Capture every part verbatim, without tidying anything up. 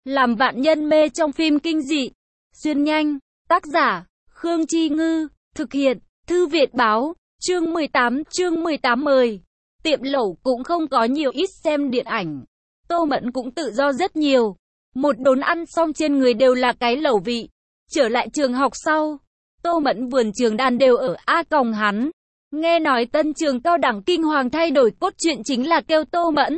Làm vạn nhân mê trong phim kinh dị. Xuyên nhanh. Tác giả, Khương Chi Ngư. Thực hiện, Thư Viện Báo. Chương mười tám, chương mười tám mời. Tiệm lẩu cũng không có nhiều ít xem điện ảnh. Tô Mẫn cũng tự do rất nhiều. Một đốn ăn xong trên người đều là cái lẩu vị. Trở lại trường học sau, Tô Mẫn vườn trường đàn đều ở A Còng hắn. Nghe nói tân trường cao đẳng kinh hoàng thay đổi cốt truyện chính là kêu Tô Mẫn.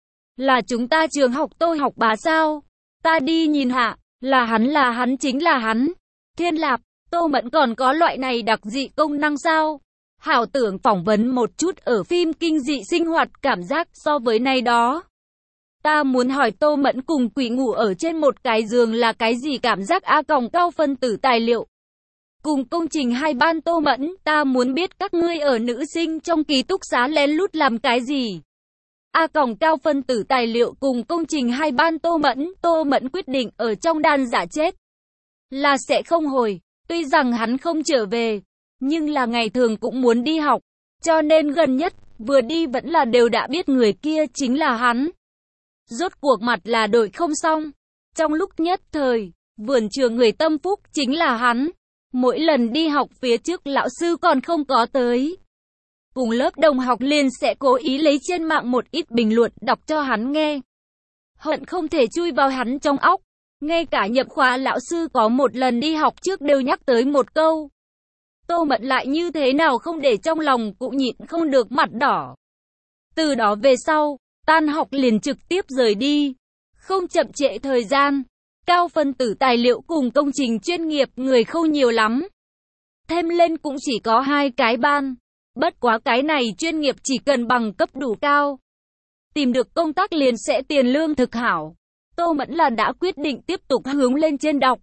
Là chúng ta trường học tôi học bà sao? Ta đi nhìn hạ, là hắn là hắn chính là hắn. Thiên Lạp, Tô Mẫn còn có loại này đặc dị công năng sao? Hảo tưởng phỏng vấn một chút ở phim kinh dị sinh hoạt cảm giác so với này đó. Ta muốn hỏi Tô Mẫn cùng quỷ ngủ ở trên một cái giường là cái gì cảm giác A Còng cao phân tử tài liệu. Cùng công trình hai ban Tô Mẫn, ta muốn biết các ngươi ở nữ sinh trong ký túc xá lén lút làm cái gì. A Còng cao phân tử tài liệu cùng công trình hai ban Tô Mẫn, Tô Mẫn quyết định ở trong đàn giả chết. Là sẽ không hồi, tuy rằng hắn không trở về, nhưng là ngày thường cũng muốn đi học, cho nên gần nhất, vừa đi vẫn là đều đã biết người kia chính là hắn. Rốt cuộc mặt là đổi không xong. Trong lúc nhất thời, vườn trường người tâm phúc chính là hắn. Mỗi lần đi học phía trước lão sư còn không có tới. Cùng lớp đồng học liền sẽ cố ý lấy trên mạng một ít bình luận đọc cho hắn nghe. Hận không thể chui vào hắn trong óc. Ngay cả nhập khóa lão sư có một lần đi học trước đều nhắc tới một câu. Tô Mẫn lại như thế nào không để trong lòng cũng nhịn không được mặt đỏ. Từ đó về sau, tan học liền trực tiếp rời đi. Không chậm trễ thời gian. Cao phân tử tài liệu cùng công trình chuyên nghiệp người không nhiều lắm. Thêm lên cũng chỉ có hai cái ban. Bất quá cái này chuyên nghiệp chỉ cần bằng cấp đủ cao. Tìm được công tác liền sẽ tiền lương thực hảo. Tô Mẫn là đã quyết định tiếp tục hướng lên trên đọc.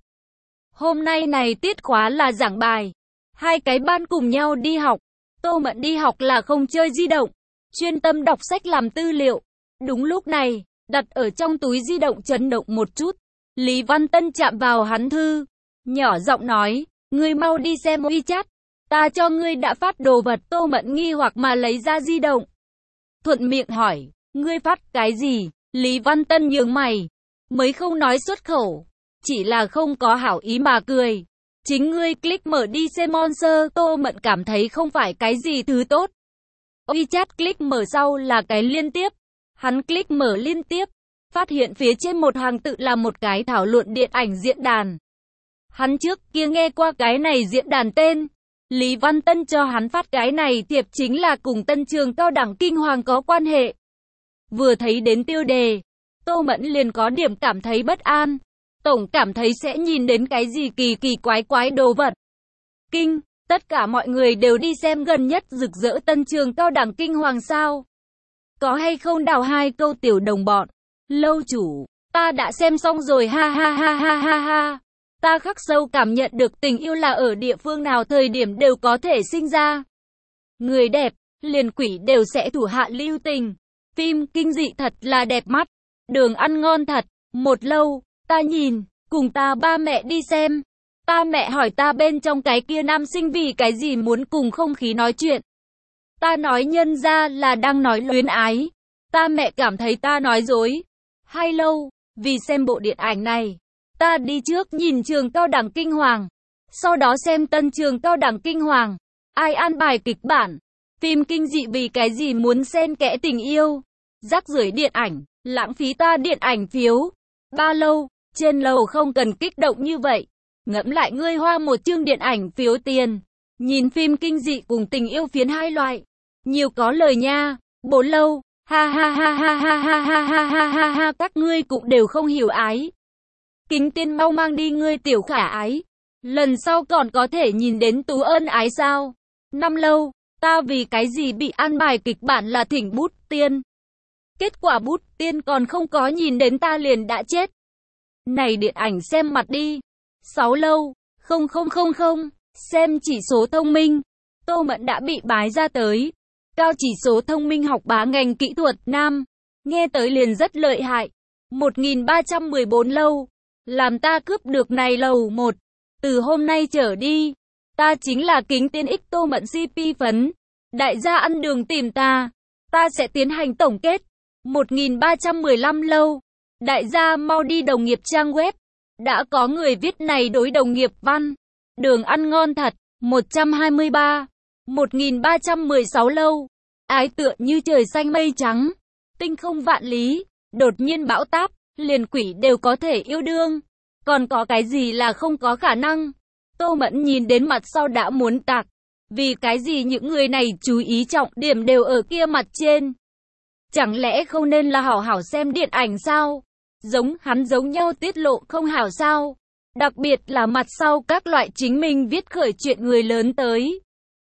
Hôm nay này tiết khóa là giảng bài. Hai cái ban cùng nhau đi học. Tô Mẫn đi học là không chơi di động. Chuyên tâm đọc sách làm tư liệu. Đúng lúc này, đặt ở trong túi di động chấn động một chút. Lý Văn Tân chạm vào hắn thư. Nhỏ giọng nói, ngươi mau đi xem WeChat. Ta cho ngươi đã phát đồ vật. Tô Mẫn nghi hoặc mà lấy ra di động. Thuận miệng hỏi, ngươi phát cái gì? Lý Văn Tân nhướng mày. Mới không nói xuất khẩu. Chỉ là không có hảo ý mà cười. Chính ngươi click mở đi xem Monster. Tô Mẫn cảm thấy không phải cái gì thứ tốt. WeChat click mở sau là cái liên tiếp. Hắn click mở liên tiếp. Phát hiện phía trên một hàng tự là một cái thảo luận điện ảnh diễn đàn. Hắn trước kia nghe qua cái này diễn đàn tên. Lý Văn Tân cho hắn phát cái này thiệp chính là cùng tân trường cao đẳng kinh hoàng có quan hệ. Vừa thấy đến tiêu đề, Tô Mẫn liền có điểm cảm thấy bất an. Tổng cảm thấy sẽ nhìn đến cái gì kỳ kỳ quái quái đồ vật. Kinh, tất cả mọi người đều đi xem gần nhất rực rỡ tân trường cao đẳng kinh hoàng sao. Có hay không đào hai câu tiểu đồng bọn. Lâu chủ, ta đã xem xong rồi ha ha ha ha ha ha. Ta khắc sâu cảm nhận được tình yêu là ở địa phương nào thời điểm đều có thể sinh ra. Người đẹp, liền quỷ đều sẽ thủ hạ lưu tình. Phim kinh dị thật là đẹp mắt. Đường ăn ngon thật. Một lâu, ta nhìn, cùng ta ba mẹ đi xem. Ta mẹ hỏi ta bên trong cái kia nam sinh vì cái gì muốn cùng không khí nói chuyện. Ta nói nhân ra là đang nói luyến ái. Ta mẹ cảm thấy ta nói dối. Hay lâu, vì xem bộ điện ảnh này, ta đi trước nhìn trường cao đẳng kinh hoàng, sau đó xem tân trường cao đẳng kinh hoàng. Ai an bài kịch bản, phim kinh dị vì cái gì muốn xen kẽ tình yêu, rác rưởi điện ảnh, lãng phí ta điện ảnh phiếu. Ba lâu, trên lầu không cần kích động như vậy, ngẫm lại ngươi hoa một chương điện ảnh phiếu tiền, nhìn phim kinh dị cùng tình yêu phiến hai loại, nhiều có lời nha. Bốn lâu. Ha ha ha ha ha ha ha ha ha ha ha, các ngươi cũng đều không hiểu ái. Kính Tiên mau mang đi ngươi tiểu khả ái. Lần sau còn có thể nhìn đến Tú ân ái sao? Năm lâu, ta vì cái gì bị an bài kịch bản là thỉnh Bút Tiên. Kết quả Bút Tiên còn không có nhìn đến ta liền đã chết. Này điện ảnh xem mặt đi. Sáu lâu, không không không không, xem chỉ số thông minh. Tô Mẫn đã bị bái ra tới. Cao chỉ số thông minh học bá ngành kỹ thuật nam. Nghe tới liền rất lợi hại. một nghìn ba trăm mười bốn lâu. Làm ta cướp được này lầu một. Từ hôm nay trở đi, ta chính là Kính Tiên X Tô Mẫn xê pê phấn. Đại gia ăn đường tìm ta. Ta sẽ tiến hành tổng kết. một nghìn ba trăm mười lăm lâu. Đại gia mau đi đồng nghiệp trang web. Đã có người viết này đối đồng nghiệp văn. Đường ăn ngon thật. một trăm hai mươi ba. một nghìn ba trăm mười sáu lâu. Ái tựa như trời xanh mây trắng. Tinh không vạn lý. Đột nhiên bão táp. Liền quỷ đều có thể yêu đương. Còn có cái gì là không có khả năng? Tô Mẫn nhìn đến mặt sau đã muốn tạc. Vì cái gì những người này chú ý trọng điểm đều ở kia mặt trên? Chẳng lẽ không nên là hảo hảo xem điện ảnh sao? Giống hắn giống nhau tiết lộ không hảo sao? Đặc biệt là mặt sau các loại chính mình viết khởi chuyện người lớn tới.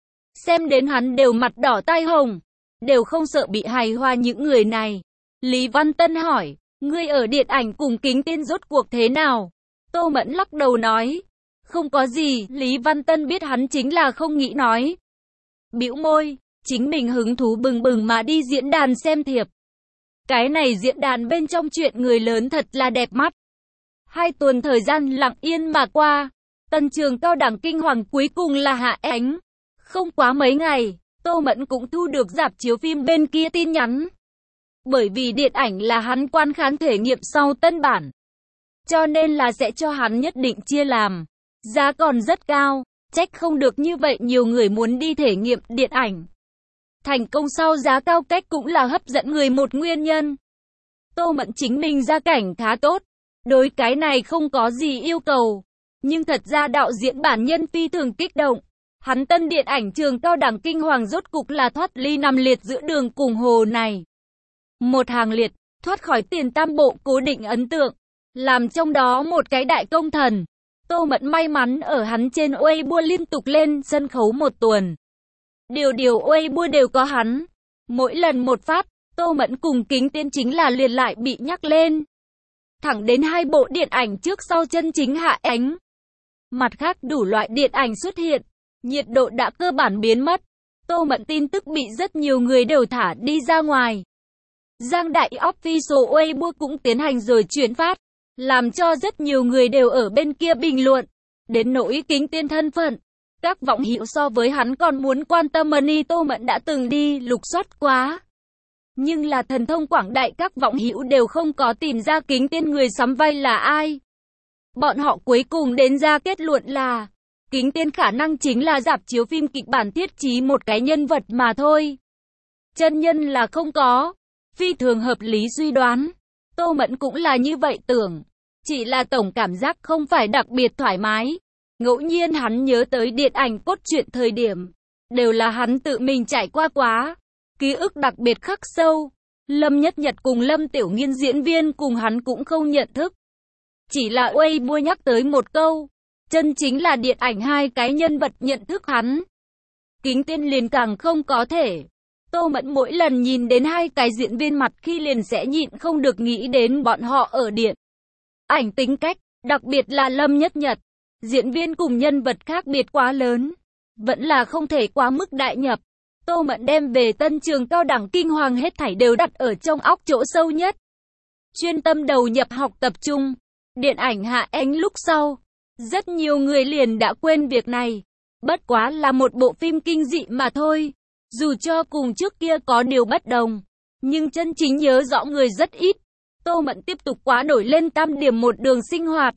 Xem đến hắn đều mặt đỏ tai hồng. Đều không sợ bị hài hòa những người này. Lý Văn Tân hỏi, ngươi ở điện ảnh cùng Kính Tiên rốt cuộc thế nào? Tô Mẫn lắc đầu nói, không có gì. Lý Văn Tân biết hắn chính là không nghĩ nói. Bĩu môi, chính mình hứng thú bừng bừng mà đi diễn đàn xem thiệp. Cái này diễn đàn bên trong chuyện người lớn thật là đẹp mắt. Hai tuần thời gian lặng yên mà qua, tân trường cao đẳng kinh hoàng cuối cùng là hạ ánh. Không quá mấy ngày, Tô Mẫn cũng thu được rạp chiếu phim bên kia tin nhắn. Bởi vì điện ảnh là hắn quan khán thể nghiệm sau tân bản, cho nên là sẽ cho hắn nhất định chia làm. Giá còn rất cao, trách không được như vậy nhiều người muốn đi thể nghiệm điện ảnh. Thành công sau giá cao cách cũng là hấp dẫn người một nguyên nhân. Tô Mẫn chính mình gia cảnh khá tốt, đối cái này không có gì yêu cầu. Nhưng thật ra đạo diễn bản nhân phi thường kích động. Hắn tân điện ảnh trường cao đẳng kinh hoàng rốt cục là thoát ly nằm liệt giữa đường cùng hồ này. Một hàng liệt, thoát khỏi tiền tam bộ cố định ấn tượng, làm trong đó một cái đại công thần. Tô Mẫn may mắn ở hắn trên Weibo liên tục lên sân khấu một tuần. Điều điều Weibo đều có hắn. Mỗi lần một phát, Tô Mẫn cùng Kính Tiên chính là liền lại bị nhắc lên. Thẳng đến hai bộ điện ảnh trước sau chân chính hạ ánh. Mặt khác đủ loại điện ảnh xuất hiện, nhiệt độ đã cơ bản biến mất. Tô Mẫn tin tức bị rất nhiều người đều thả đi ra ngoài. Giang Đại Official Weibo cũng tiến hành rồi chuyển phát, làm cho rất nhiều người đều ở bên kia bình luận. Đến nỗi Kính Tiên thân phận, các vọng hữu so với hắn còn muốn quan tâm money. Tô Mẫn đã từng đi lục soát quá, nhưng là thần thông quảng đại, các vọng hữu đều không có tìm ra Kính Tiên người sắm vai là ai. Bọn họ cuối cùng đến ra kết luận là Kính Tiên khả năng chính là rạp chiếu phim kịch bản thiết trí một cái nhân vật mà thôi. Chân nhân là không có. Phi thường hợp lý suy đoán. Tô Mẫn cũng là như vậy tưởng. Chỉ là tổng cảm giác không phải đặc biệt thoải mái. Ngẫu nhiên hắn nhớ tới điện ảnh cốt truyện thời điểm, đều là hắn tự mình trải qua quá. Ký ức đặc biệt khắc sâu. Lâm Nhất Nhật cùng Lâm Tiểu Nghiên diễn viên cùng hắn cũng không nhận thức. Chỉ là Weibo nhắc tới một câu. Chân chính là điện ảnh hai cái nhân vật nhận thức hắn. Kính Tiên liền càng không có thể. Tô Mẫn mỗi lần nhìn đến hai cái diễn viên mặt khi liền sẽ nhịn không được nghĩ đến bọn họ ở điện ảnh tính cách, đặc biệt là Lâm Nhất Nhật. Diễn viên cùng nhân vật khác biệt quá lớn, vẫn là không thể quá mức đại nhập. Tô Mẫn đem về tân trường cao đẳng kinh hoàng hết thảy đều đặt ở trong óc chỗ sâu nhất. Chuyên tâm đầu nhập học tập trung. Điện ảnh hạ ánh lúc sau, rất nhiều người liền đã quên việc này. Bất quá là một bộ phim kinh dị mà thôi. Dù cho cùng trước kia có điều bất đồng, nhưng chân chính nhớ rõ người rất ít. Tô Mẫn tiếp tục quá nổi lên tam điểm một đường sinh hoạt.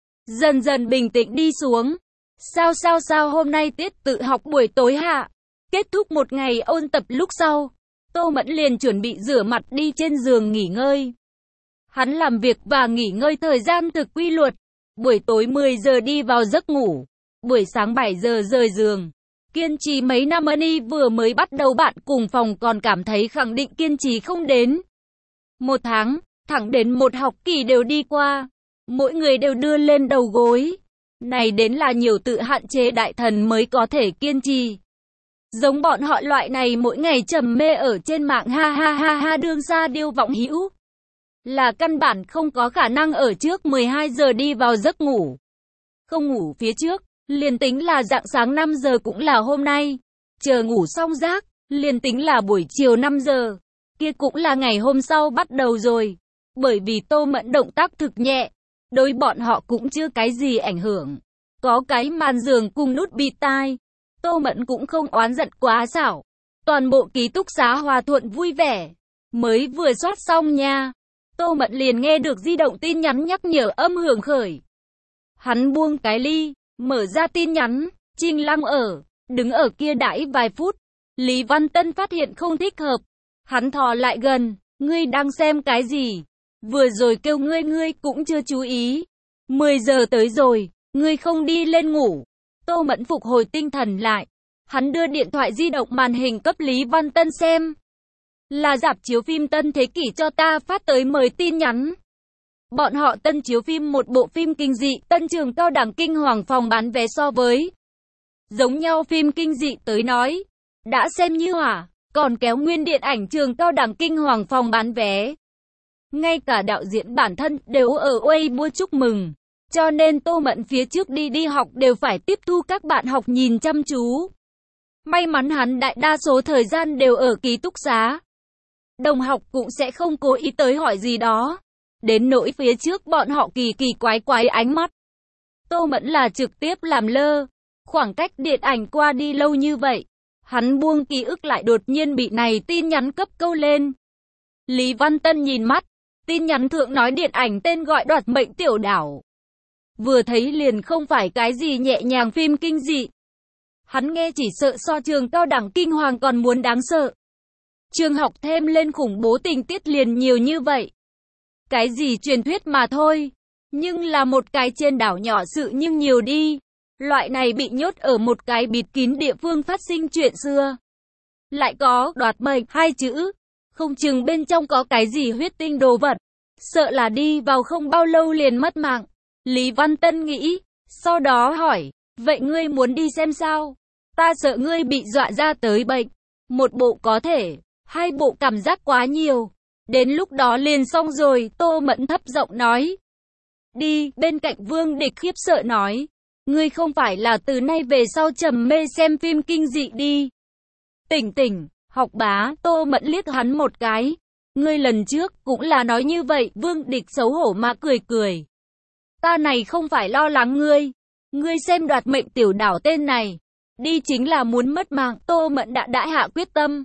Dần dần bình tĩnh đi xuống. Sao sao sao hôm nay tiết tự học buổi tối hạ. Kết thúc một ngày ôn tập lúc sau, Tô Mẫn liền chuẩn bị rửa mặt đi trên giường nghỉ ngơi. Hắn làm việc và nghỉ ngơi thời gian thực quy luật. Buổi tối mười giờ đi vào giấc ngủ, buổi sáng bảy giờ rời giường. Kiên trì mấy năm money vừa mới bắt đầu bạn cùng phòng còn cảm thấy khẳng định kiên trì không đến một tháng, thẳng đến một học kỳ đều đi qua. Mỗi người đều đưa lên đầu gối. Này đến là nhiều tự hạn chế đại thần mới có thể kiên trì. Giống bọn họ loại này mỗi ngày trầm mê ở trên mạng ha ha ha ha đương ra điêu vọng hữu. Là căn bản không có khả năng ở trước mười hai giờ đi vào giấc ngủ. Không ngủ phía trước, liền tính là rạng sáng năm giờ cũng là hôm nay. Chờ ngủ xong giấc, liền tính là buổi chiều năm giờ. Kia cũng là ngày hôm sau bắt đầu rồi. Bởi vì Tô Mẫn động tác thực nhẹ, đối bọn họ cũng chưa cái gì ảnh hưởng. Có cái màn giường cùng nút bịt tai. Tô Mẫn cũng không oán giận quá xảo. Toàn bộ ký túc xá hòa thuận vui vẻ. Mới vừa soát xong nha. Tô Mẫn liền nghe được di động tin nhắn nhắc nhở âm hưởng khởi. Hắn buông cái ly, mở ra tin nhắn, Trình Lăng ở, đứng ở kia đãi vài phút. Lý Văn Tân phát hiện không thích hợp. Hắn thò lại gần, ngươi đang xem cái gì? Vừa rồi kêu ngươi ngươi cũng chưa chú ý. mười giờ tới rồi, ngươi không đi lên ngủ. Tô Mẫn phục hồi tinh thần lại. Hắn đưa điện thoại di động màn hình cấp Lý Văn Tân xem. Là rạp chiếu phim Tân Thế Kỷ cho ta phát tới mời tin nhắn. Bọn họ tân chiếu phim một bộ phim kinh dị, Tân Trường Cao Đẳng Kinh Hoàng phòng bán vé so với giống nhau phim kinh dị tới nói. Đã xem như hỏa, còn kéo nguyên điện ảnh Trường Cao Đẳng Kinh Hoàng phòng bán vé. Ngay cả đạo diễn bản thân đều ở Weibo chúc mừng. Cho nên Tô Mẫn phía trước đi đi học đều phải tiếp thu các bạn học nhìn chăm chú. May mắn hắn đại đa số thời gian đều ở ký túc xá. Đồng học cũng sẽ không cố ý tới hỏi gì đó. Đến nỗi phía trước bọn họ kỳ kỳ quái quái ánh mắt. Tô Mẫn là trực tiếp làm lơ. Khoảng cách điện ảnh qua đi lâu như vậy. Hắn buông ký ức lại đột nhiên bị này tin nhắn cấp câu lên. Lý Văn Tân nhìn mắt. Tin nhắn thượng nói điện ảnh tên gọi Đoạt Mệnh Tiểu Đảo. Vừa thấy liền không phải cái gì nhẹ nhàng phim kinh dị. Hắn nghe chỉ sợ so Trường Cao Đẳng Kinh Hoàng còn muốn đáng sợ. Trường học thêm lên khủng bố tình tiết liền nhiều như vậy. Cái gì truyền thuyết mà thôi. Nhưng là một cái trên đảo nhỏ sự nhưng nhiều đi. Loại này bị nhốt ở một cái bịt kín địa phương phát sinh chuyện xưa. Lại có đoạt mệnh hai chữ. Không chừng bên trong có cái gì huyết tinh đồ vật. Sợ là đi vào không bao lâu liền mất mạng. Lý Văn Tân nghĩ. Sau đó hỏi. Vậy ngươi muốn đi xem sao? Ta sợ ngươi bị dọa ra tới bệnh. Một bộ có thể. Hai bộ cảm giác quá nhiều. Đến lúc đó liền xong rồi. Tô Mẫn thấp giọng nói. Đi. Bên cạnh Vương Địch khiếp sợ nói. Ngươi không phải là từ nay về sau trầm mê xem phim kinh dị đi. Tỉnh tỉnh. Học bá. Tô Mẫn liếc hắn một cái. Ngươi lần trước cũng là nói như vậy. Vương Địch xấu hổ mà cười cười. Ta này không phải lo lắng ngươi. Ngươi xem Đoạt Mệnh Tiểu Đảo tên này. Đi chính là muốn mất mạng. Tô Mẫn đã đã hạ quyết tâm.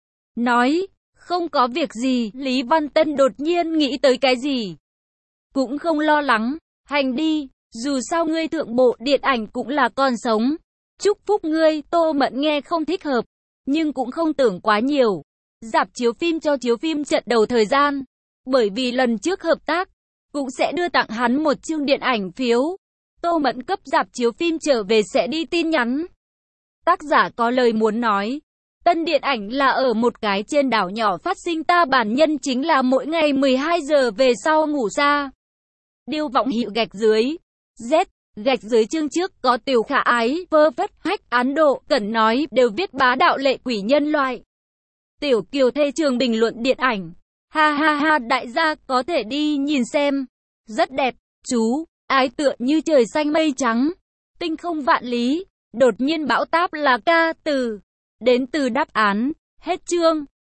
Nói. Không có việc gì. Lý Văn Tân đột nhiên nghĩ tới cái gì. Cũng không lo lắng. Hành đi. Dù sao ngươi thượng bộ điện ảnh cũng là con sống. Chúc phúc ngươi. Tô Mẫn nghe không thích hợp. Nhưng cũng không tưởng quá nhiều. Rạp chiếu phim cho chiếu phim trận đầu thời gian. Bởi vì lần trước hợp tác. Cũng sẽ đưa tặng hắn một chương điện ảnh phiếu. Tô Mẫn cấp rạp chiếu phim trở về sẽ đi tin nhắn. Tác giả có lời muốn nói. Tân điện ảnh là ở một cái trên đảo nhỏ phát sinh, ta bản nhân chính là mỗi ngày mười hai giờ về sau ngủ xa. Điêu vọng hiệu gạch dưới. Z, gạch dưới chương trước có Tiểu Khả Ái, Vơ Vất, Hách, Án Độ, Cẩn nói đều viết bá đạo lệ quỷ nhân loại. Tiểu Kiều Thê Trường bình luận điện ảnh. Ha ha ha, đại gia có thể đi nhìn xem. Rất đẹp, chú, ái tựa như trời xanh mây trắng. Tinh không vạn lý, đột nhiên bão táp là ca từ. Đến từ đáp án, hết chương.